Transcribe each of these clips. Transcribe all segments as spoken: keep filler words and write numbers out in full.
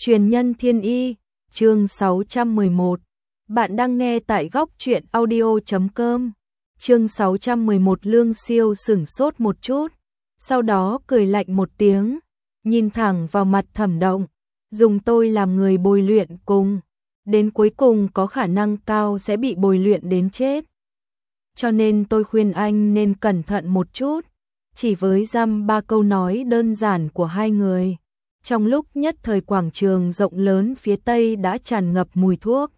Truyền nhân thiên y, chương sáu trăm mười một. Bạn đang nghe tại góc truyện audio chấm com. Chương sáu trăm mười một. Lương Siêu sửng sốt một chút, sau đó cười lạnh một tiếng, nhìn thẳng vào mặt Thẩm Động, dùng tôi làm người bồi luyện cùng, đến cuối cùng có khả năng cao sẽ bị bồi luyện đến chết. Cho nên tôi khuyên anh nên cẩn thận một chút, chỉ với dăm ba câu nói đơn giản của hai người. Trong lúc nhất thời quảng trường rộng lớn phía tây đã tràn ngập mùi thuốc.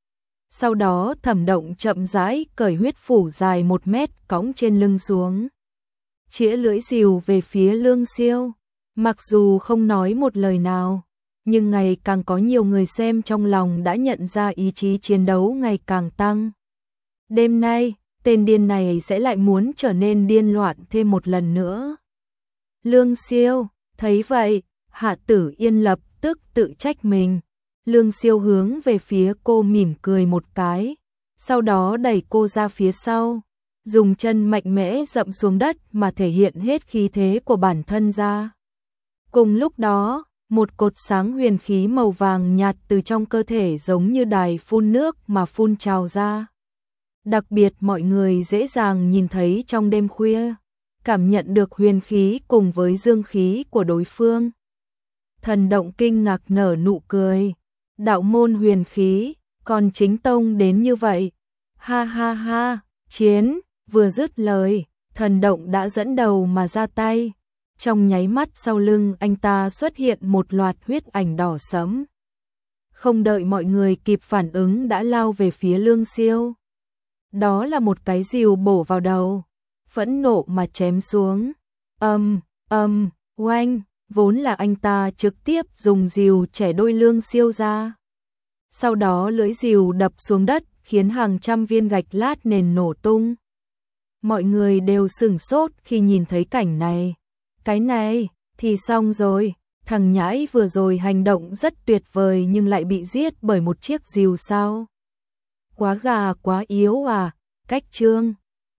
Sau đó Thẩm Động chậm rãi cởi huyết phủ dài một mét cõng trên lưng xuống, chĩa lưỡi rìu về phía Lương Siêu. Mặc dù không nói một lời nào, nhưng ngày càng có nhiều người xem trong lòng đã nhận ra ý chí chiến đấu ngày càng tăng. Đêm nay, tên điên này sẽ lại muốn trở nên điên loạn thêm một lần nữa. Lương Siêu thấy vậy, Hạ Tử Yên lập tức tự trách mình. Lương Siêu hướng về phía cô mỉm cười một cái, sau đó đẩy cô ra phía sau, dùng chân mạnh mẽ dậm xuống đất mà thể hiện hết khí thế của bản thân ra. Cùng lúc đó, một cột sáng huyền khí màu vàng nhạt từ trong cơ thể giống như đài phun nước mà phun trào ra. Đặc biệt mọi người dễ dàng nhìn thấy trong đêm khuya, cảm nhận được huyền khí cùng với dương khí của đối phương. Thần Động kinh ngạc nở nụ cười. Đạo môn huyền khí, còn chính tông đến như vậy. Ha ha ha, chiến, vừa dứt lời, Thần Động đã dẫn đầu mà ra tay. Trong nháy mắt sau lưng anh ta xuất hiện một loạt huyết ảnh đỏ sẫm. Không đợi mọi người kịp phản ứng đã lao về phía Lương Siêu. Đó là một cái rìu bổ vào đầu, phẫn nộ mà chém xuống. Âm, âm, oanh. Vốn là anh ta trực tiếp dùng rìu chẻ đôi Lương Siêu ra. Sau đó lưỡi rìu đập xuống đất khiến hàng trăm viên gạch lát nền nổ tung. Mọi người đều sửng sốt khi nhìn thấy cảnh này. Cái này thì xong rồi, thằng nhãi vừa rồi hành động rất tuyệt vời nhưng lại bị giết bởi một chiếc rìu sao? Quá gà quá yếu à, cách trương.